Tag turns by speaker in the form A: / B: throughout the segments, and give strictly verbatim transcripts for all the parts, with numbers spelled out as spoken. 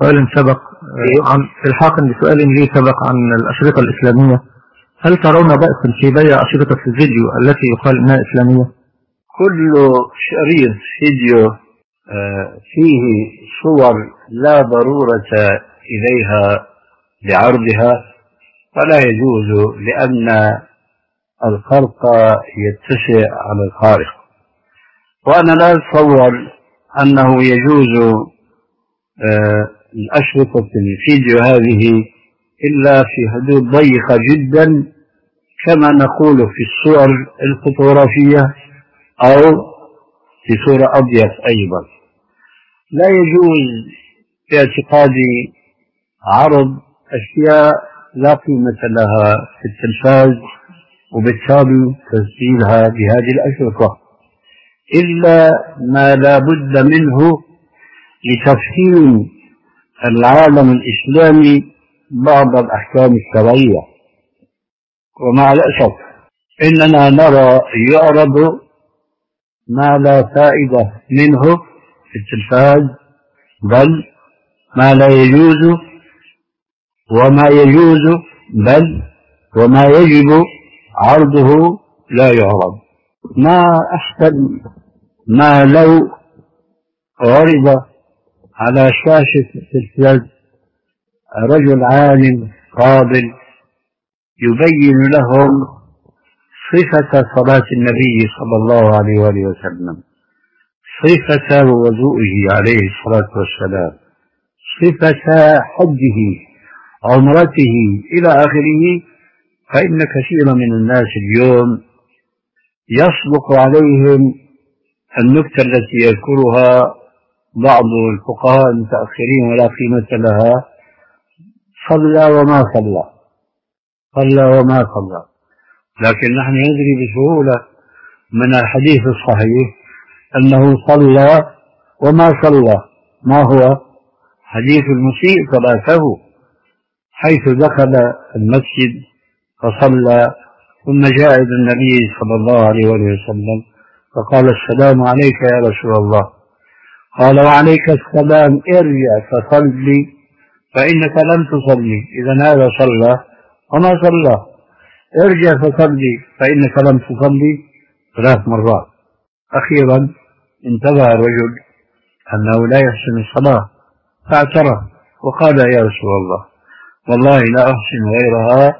A: سؤال سبق عن الحاق بسؤال لي سبق عن الأشرطة الإسلامية، هل ترون بأسا في بيع أشرطة الفيديو التي يقال إنها إسلامية؟
B: كل شريط فيديو فيه صور لا ضرورة إليها لعرضها فلا يجوز، لأن الخلق يتسع على الخالق. وأنا لا أتصور أنه يجوز الأشرطة الفيديو هذه إلا في حدود ضيقة جدا، كما نقول في الصور الفوتوغرافية أو في صورة أضيق أيضا. لا يجوز باعتقادي عرض أشياء لا قيمة لها في التلفاز وبالتالي تسجيلها بهذه الأشرطة، إلا ما لا بد منه لتفهيم العالم الإسلامي بعض الأحكام الشرعية. ومع الأسف إننا نرى يعرض ما لا فائدة منه في التلفاز، بل ما لا يجوز وما يجوز بل وما يجب عرضه لا يعرض. ما أحسن ما لو عرض على شاشة التلفاز رجل عالم قابل يبين لهم صفة صلاة النبي صلى الله عليه وآله وسلم، صفة وضوئه عليه الصلاة والسلام، صفة حجه، عمرته إلى آخره. فإن كثيرا من الناس اليوم يصدق عليهم النكتة التي يذكرها بعض الفقهاء المتأخرين ولا قيمة لها: صلى وما صلى، صلى وما صلى. لكن نحن ندري بسهولة من الحديث الصحيح أنه صلى وما صلى. ما هو حديث المسيء صلاته، حيث دخل المسجد فصلى ثم جاء إلى النبي صلى الله عليه وسلم فقال: السلام عليك يا رسول الله. قال: وعليك السلام، ارجع فصلي فإنك لم تصلي. إذن هذا صلى وما صلى. ارجع فصلي فإنك لم تصلي ثلاث مرات. أخيرا انتبه الرجل أنه لا يحسن الصلاة فاعترف وقال: يا رسول الله والله لا أحسن غيرها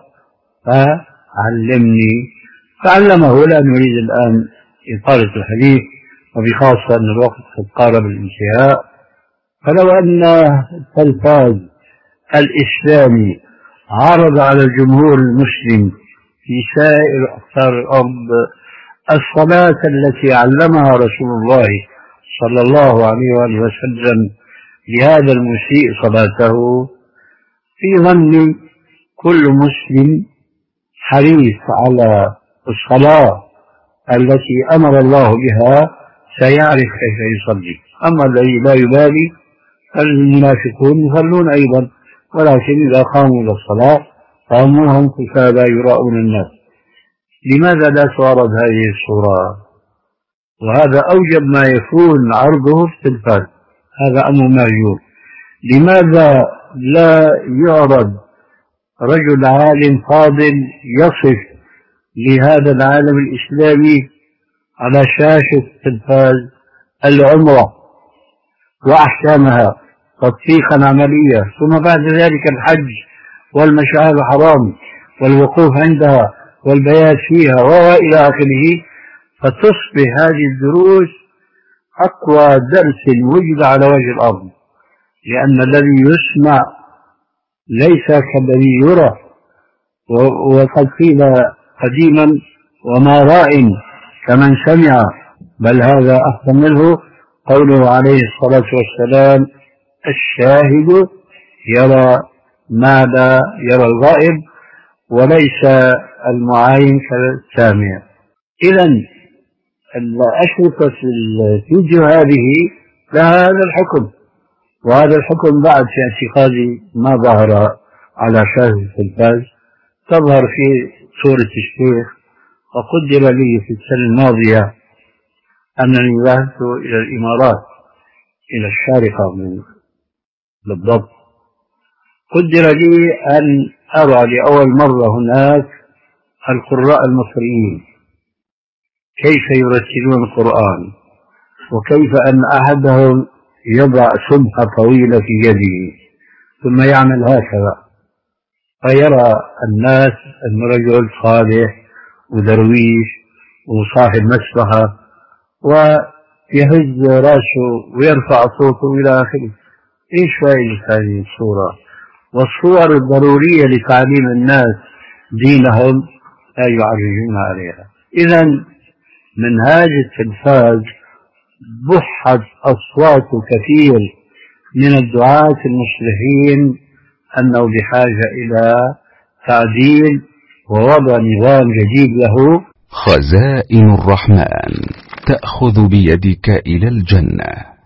B: فعلمني. فعلمه. لا نريد الآن إطالة الحديث، وبخاصة أن الوقت قد قارب الانتهاء. فلو أن التلفاز الإسلامي عرض على الجمهور المسلم في سائر أقطار الأرض الصلاة التي علمها رسول الله صلى الله عليه وآله وسلم لهذا المسيء صلاته، في ظني كل مسلم حريص على الصلاة التي أمر الله بها سيعرف كيف يصلي. أما الذي لا يبالي فالمنافقون يصلون أيضا، ولكن إذا قاموا إلى الصلاة قاموهم كسالى يراؤون الناس. لماذا لا تعرض هذه الصورة؟ وهذا أوجب ما يكون عرضه في التلفاز، هذا أمر مهجور. لماذا لا يعرض رجل عالم فاضل يصف لهذا العالم الإسلامي على شاشة التلفاز العمرة وأحكامها تطبيقا عمليا، ثم بعد ذلك الحج والمشاعر الحرام والوقوف عندها والبيات فيها وإلى آخره، فتصبح هذه الدروس أقوى درس وجد على وجه الأرض، لأن الذي يسمع ليس كالذي يرى. وقد قيل قديما: وما راء كمن سمع، بل هذا أحسن منه قوله عليه الصلاة والسلام: الشاهد يرى ما لا يرى الغائب، وليس المعاين كالسامع. إذن الأشرطة الفيديو هذه لها هذا الحكم، وهذا الحكم بعد في اعتقادي ما ظهر على شاشة التلفاز، تظهر في صورة الشيخ. وقدر لي في السنة الماضية أنني ذهبت إلى الإمارات، إلى الشارقة من بالضبط. قدر لي أن أرى لأول مرة هناك القراء المصريين كيف يرتلون القرآن، وكيف أن أحدهم يضع سمحة طويلة في يده ثم يعمل هكذا، فيرى الناس أن رجل صالح ودرويش وصاحب مسبحة ويهز رأسه ويرفع صوته إلى آخره. إيش فائدة هذه الصورة؟ والصور الضرورية لتعليم الناس دينهم لا يعرجون عليها. إذن منهاج التلفاز بحت أصوات كثير من الدعاة المصلحين أنه بحاجة إلى تعديل ووضع نظام جديد له.
C: خزائن الرحمن تأخذ بيدك إلى الجنة.